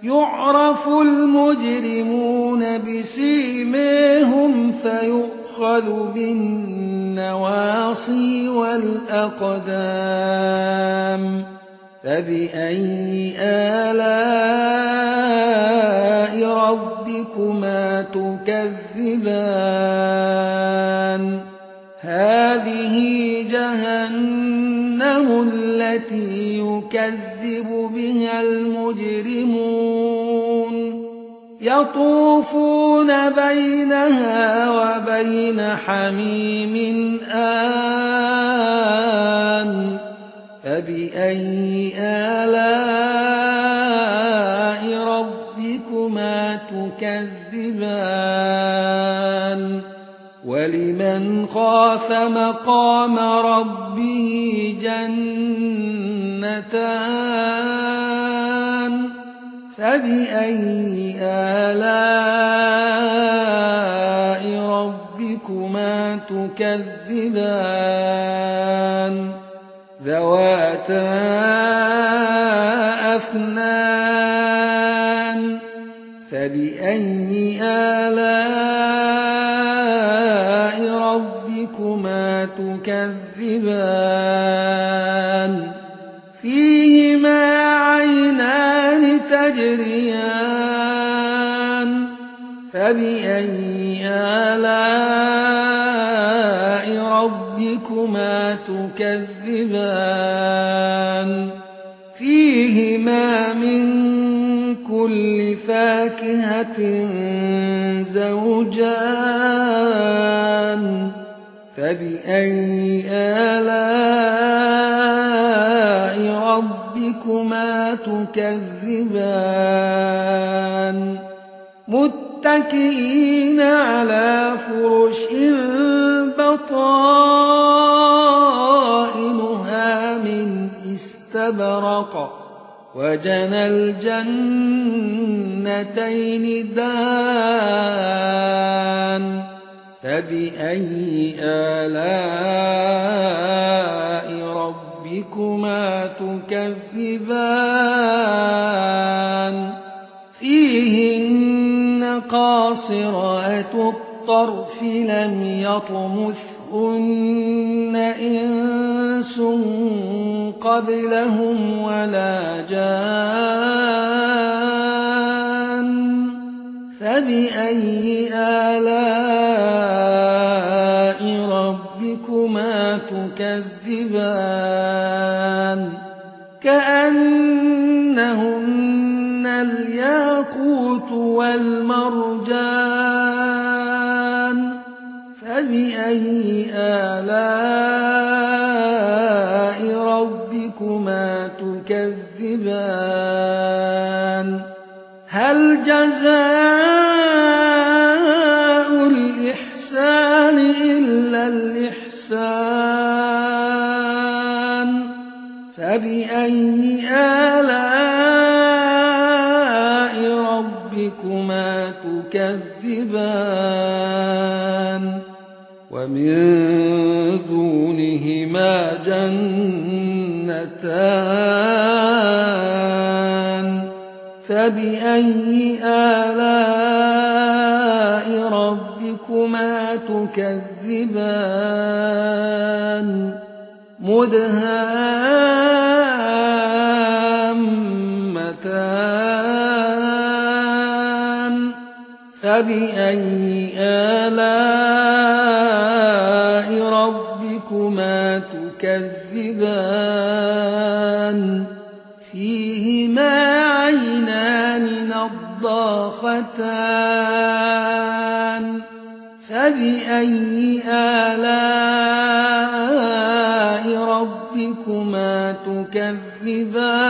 يعرف المجرمون بسيماهم فيؤخذ بالنواصي والأقدام فبأي آلاء ربكما تكذبان هذه جهنم التي يكذب بها المجرمون يطوفون بينها وبين حميم آن فبأي آلاء ربكما تكذبان ولمن خاف مقام ربه جنتان فبأي آلاء ربكما تكذبان ذواتا أفنان فبأي آلاء ربكما تكذبان فيهما عينان تجريان فبأي آلاء ربكما تكذبان فيهما من كل فاكهة زوجان فبأي آلاء ربكما تكذبان متكئين على فرش بطائنها من استبرق وجنى الجنتين دان فبأي آلاء ربكما تكذبان فيهن قاصرات الطرف لم يطمثهن إنس قبلهم ولا جان فبأي آلاء ربكما تكذبان كأنهن الياقوت والمرجان فبأي آلاء ربكما تكذبان هل جزاء الإحسان إلا الإحسان فبأي آلاء ربكما تكذبان ومن دونهما جنتان فبأي آلاء ربكما تكذبان مدهامتان فبأي آلاء ربكما تكذبان فيهما عينان نضاختان فبأي آلاء ربكما تكذبان